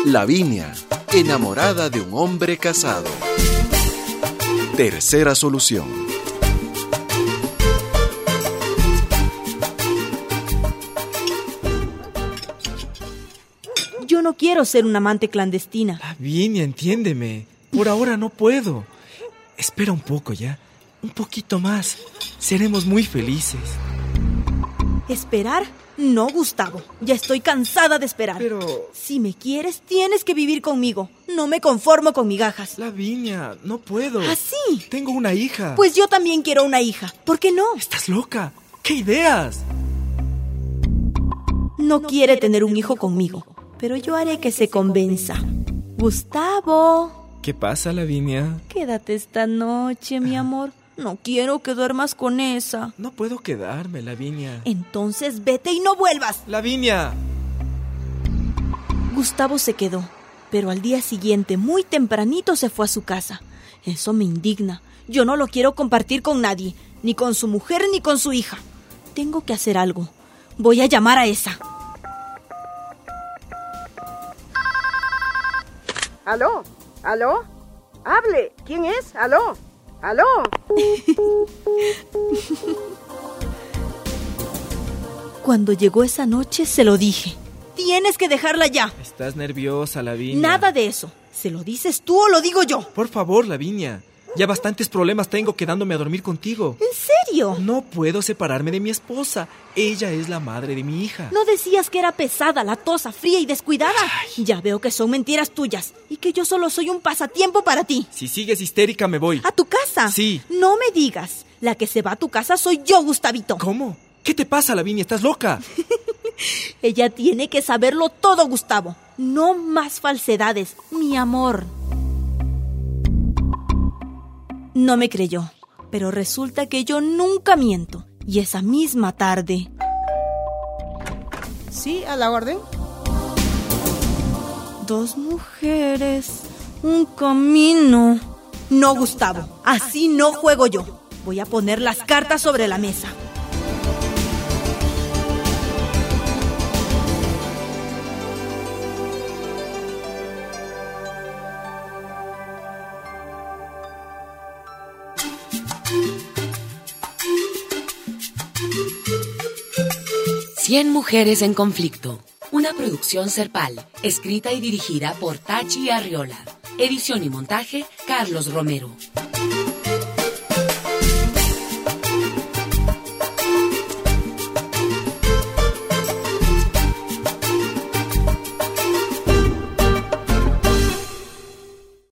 Lavinia, enamorada de un hombre casado. Tercera solución. Yo no quiero ser una amante clandestina. Lavinia, entiéndeme. Por ahora no puedo. Espera un poco ya. Un poquito más. Seremos muy felices. ¿Esperar? No, Gustavo. Ya estoy cansada de esperar. Pero... si me quieres, tienes que vivir conmigo. No me conformo con migajas. Lavinia, no puedo. ¿Así? Tengo una hija. Pues yo también quiero una hija. ¿Por qué no? ¿Estás loca? ¿Qué ideas? No quiere tener un hijo conmigo, pero yo haré que se convenza. Gustavo. ¿Qué pasa, Lavinia? Quédate esta noche, mi amor. No quiero que duermas con esa. No puedo quedarme, Lavinia. Entonces vete y no vuelvas. ¡Lavinia! Gustavo se quedó, pero al día siguiente, muy tempranito, se fue a su casa. Eso me indigna. Yo no lo quiero compartir con nadie, ni con su mujer ni con su hija. Tengo que hacer algo. Voy a llamar a esa. ¿Aló? ¿Aló? ¡Hable! ¿Quién es? ¿Aló? ¡Aló! Cuando llegó esa noche, se lo dije. Tienes que dejarla ya. Estás nerviosa, Lavinia. Nada de eso. ¿Se lo dices tú o lo digo yo? Por favor, Lavinia. Ya bastantes problemas tengo quedándome a dormir contigo. ¿En serio? No puedo separarme de mi esposa. Ella es la madre de mi hija. ¿No decías que era pesada, latosa, fría y descuidada? Ay. Ya veo que son mentiras tuyas y que yo solo soy un pasatiempo para ti. Si sigues histérica, me voy. ¿A tu casa? Sí. No me digas. La que se va a tu casa soy yo, Gustavito. ¿Cómo? ¿Qué te pasa, Lavinia? ¿Estás loca? Ella tiene que saberlo todo, Gustavo. No más falsedades, mi amor. No me creyó, pero resulta que yo nunca miento. Y esa misma tarde... Sí, a la orden. 2 mujeres, un camino. No, Gustavo, así no juego yo. Voy a poner las cartas sobre la mesa. Cien mujeres en conflicto. Una producción Serpal, escrita y dirigida por Tachi Arriola. Edición y montaje, Carlos Romero.